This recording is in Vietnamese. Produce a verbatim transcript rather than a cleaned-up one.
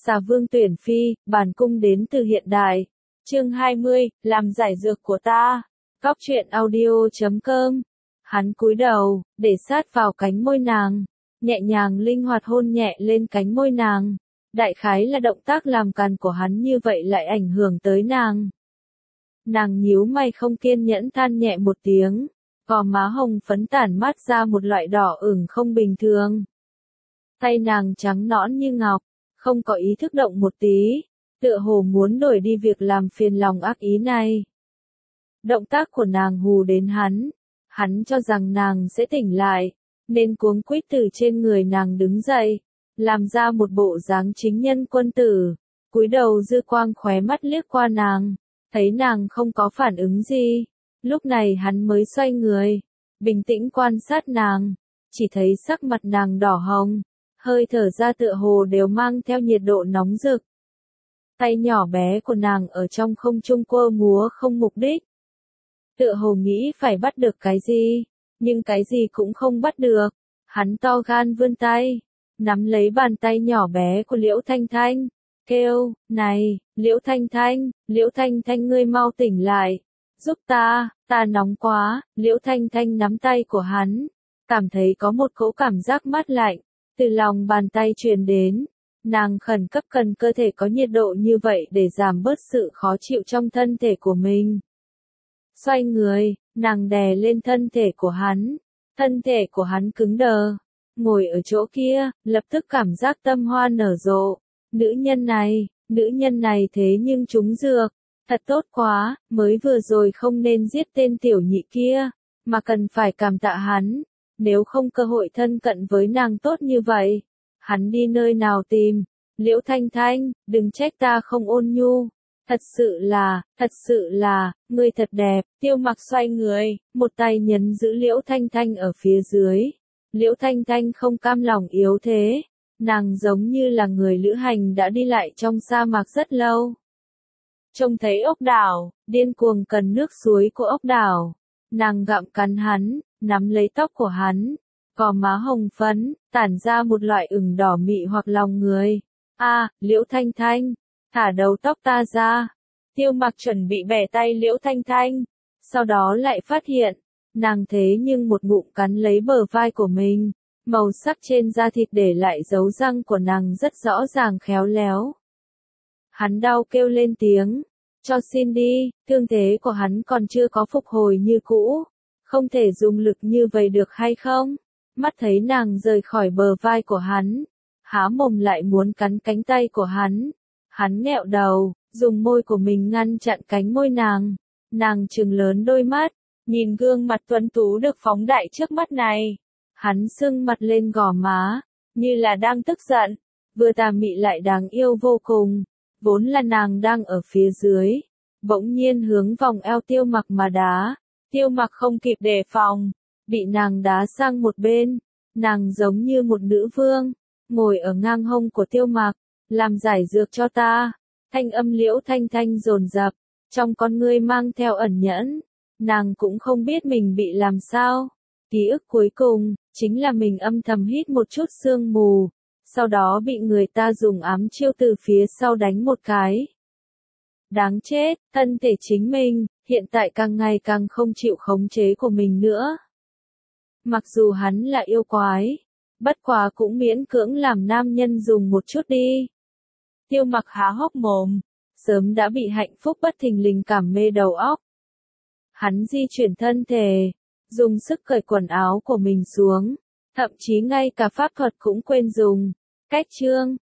Xà vương tuyển phi, bản cung đến từ hiện đại. Chương hai mươi, làm giải dược của ta. Góc truyện audio chấm com. Hắn cúi đầu, để sát vào cánh môi nàng, nhẹ nhàng linh hoạt hôn nhẹ lên cánh môi nàng. Đại khái là động tác làm càn của hắn như vậy lại ảnh hưởng tới nàng. Nàng nhíu mày không kiên nhẫn than nhẹ một tiếng, gò má hồng phấn tản mát ra một loại đỏ ửng không bình thường. Tay nàng trắng nõn như ngọc, không có ý thức động một tí, tựa hồ muốn đổi đi việc làm phiền lòng ác ý này. Động tác của nàng hù đến hắn, hắn cho rằng nàng sẽ tỉnh lại, nên cuống quýt từ trên người nàng đứng dậy, làm ra một bộ dáng chính nhân quân tử, cúi đầu dư quang khóe mắt liếc qua nàng, thấy nàng không có phản ứng gì, lúc này hắn mới xoay người, bình tĩnh quan sát nàng, chỉ thấy sắc mặt nàng đỏ hồng, hơi thở ra tựa hồ đều mang theo nhiệt độ nóng rực. Tay nhỏ bé của nàng ở trong không trung quơ múa không mục đích. Tựa hồ nghĩ phải bắt được cái gì, nhưng cái gì cũng không bắt được. Hắn to gan vươn tay, nắm lấy bàn tay nhỏ bé của Liễu Thanh Thanh, kêu, này, Liễu Thanh Thanh, Liễu Thanh Thanh ngươi mau tỉnh lại, giúp ta, ta nóng quá. Liễu Thanh Thanh nắm tay của hắn, cảm thấy có một cỗ cảm giác mát lạnh, từ lòng bàn tay truyền đến. Nàng khẩn cấp cần cơ thể có nhiệt độ như vậy để giảm bớt sự khó chịu trong thân thể của mình. Xoay người, nàng đè lên thân thể của hắn, thân thể của hắn cứng đờ, ngồi ở chỗ kia, lập tức cảm giác tâm hoa nở rộ. Nữ nhân này, nữ nhân này thế nhưng trúng dược, thật tốt quá, mới vừa rồi không nên giết tên tiểu nhị kia, mà cần phải cảm tạ hắn, nếu không cơ hội thân cận với nàng tốt như vậy. Hắn đi nơi nào tìm? Liễu Thanh Thanh, đừng trách ta không ôn nhu. Thật sự là, thật sự là, ngươi thật đẹp. Tiêu Mặc xoay người, một tay nhấn giữ Liễu Thanh Thanh ở phía dưới. Liễu Thanh Thanh không cam lòng yếu thế. Nàng giống như là người lữ hành đã đi lại trong sa mạc rất lâu. Trông thấy ốc đảo, điên cuồng cần nước suối của ốc đảo. Nàng gặm cắn hắn, nắm lấy tóc của hắn. Gò má hồng phấn, tản ra một loại ửng đỏ mị hoặc lòng người. A, à, Liễu Thanh Thanh, thả đầu tóc ta ra. Tiêu Mặc chuẩn bị bẻ tay Liễu Thanh Thanh, sau đó lại phát hiện, nàng thế nhưng một ngụm cắn lấy bờ vai của mình, màu sắc trên da thịt để lại dấu răng của nàng rất rõ ràng khéo léo. Hắn đau kêu lên tiếng, cho xin đi, thương thế của hắn còn chưa có phục hồi như cũ, không thể dùng lực như vậy được hay không? Mắt thấy nàng rời khỏi bờ vai của hắn, há mồm lại muốn cắn cánh tay của hắn. Hắn nghẹo đầu, dùng môi của mình ngăn chặn cánh môi nàng. Nàng trừng lớn đôi mắt, nhìn gương mặt tuấn tú được phóng đại trước mắt này. Hắn sưng mặt lên gò má, như là đang tức giận, vừa tà mị lại đáng yêu vô cùng. Vốn là nàng đang ở phía dưới, bỗng nhiên hướng vòng eo Tiêu Mặc mà đá. Tiêu Mặc không kịp đề phòng, bị nàng đá sang một bên. Nàng giống như một nữ vương, ngồi ở ngang hông của Tiêu Mặc, làm giải dược cho ta. Thanh âm Liễu Thanh Thanh dồn dập, trong con ngươi mang theo ẩn nhẫn. Nàng cũng không biết mình bị làm sao. Ký ức cuối cùng, chính là mình âm thầm hít một chút sương mù, sau đó bị người ta dùng ám chiêu từ phía sau đánh một cái. Đáng chết, thân thể chính mình, hiện tại càng ngày càng không chịu khống chế của mình nữa. Mặc dù hắn là yêu quái, bất quá cũng miễn cưỡng làm nam nhân dùng một chút đi. Tiêu Mặc há hốc mồm, sớm đã bị hạnh phúc bất thình lình cảm mê đầu óc. Hắn di chuyển thân thể, dùng sức cởi quần áo của mình xuống, thậm chí ngay cả pháp thuật cũng quên dùng. Cách chương,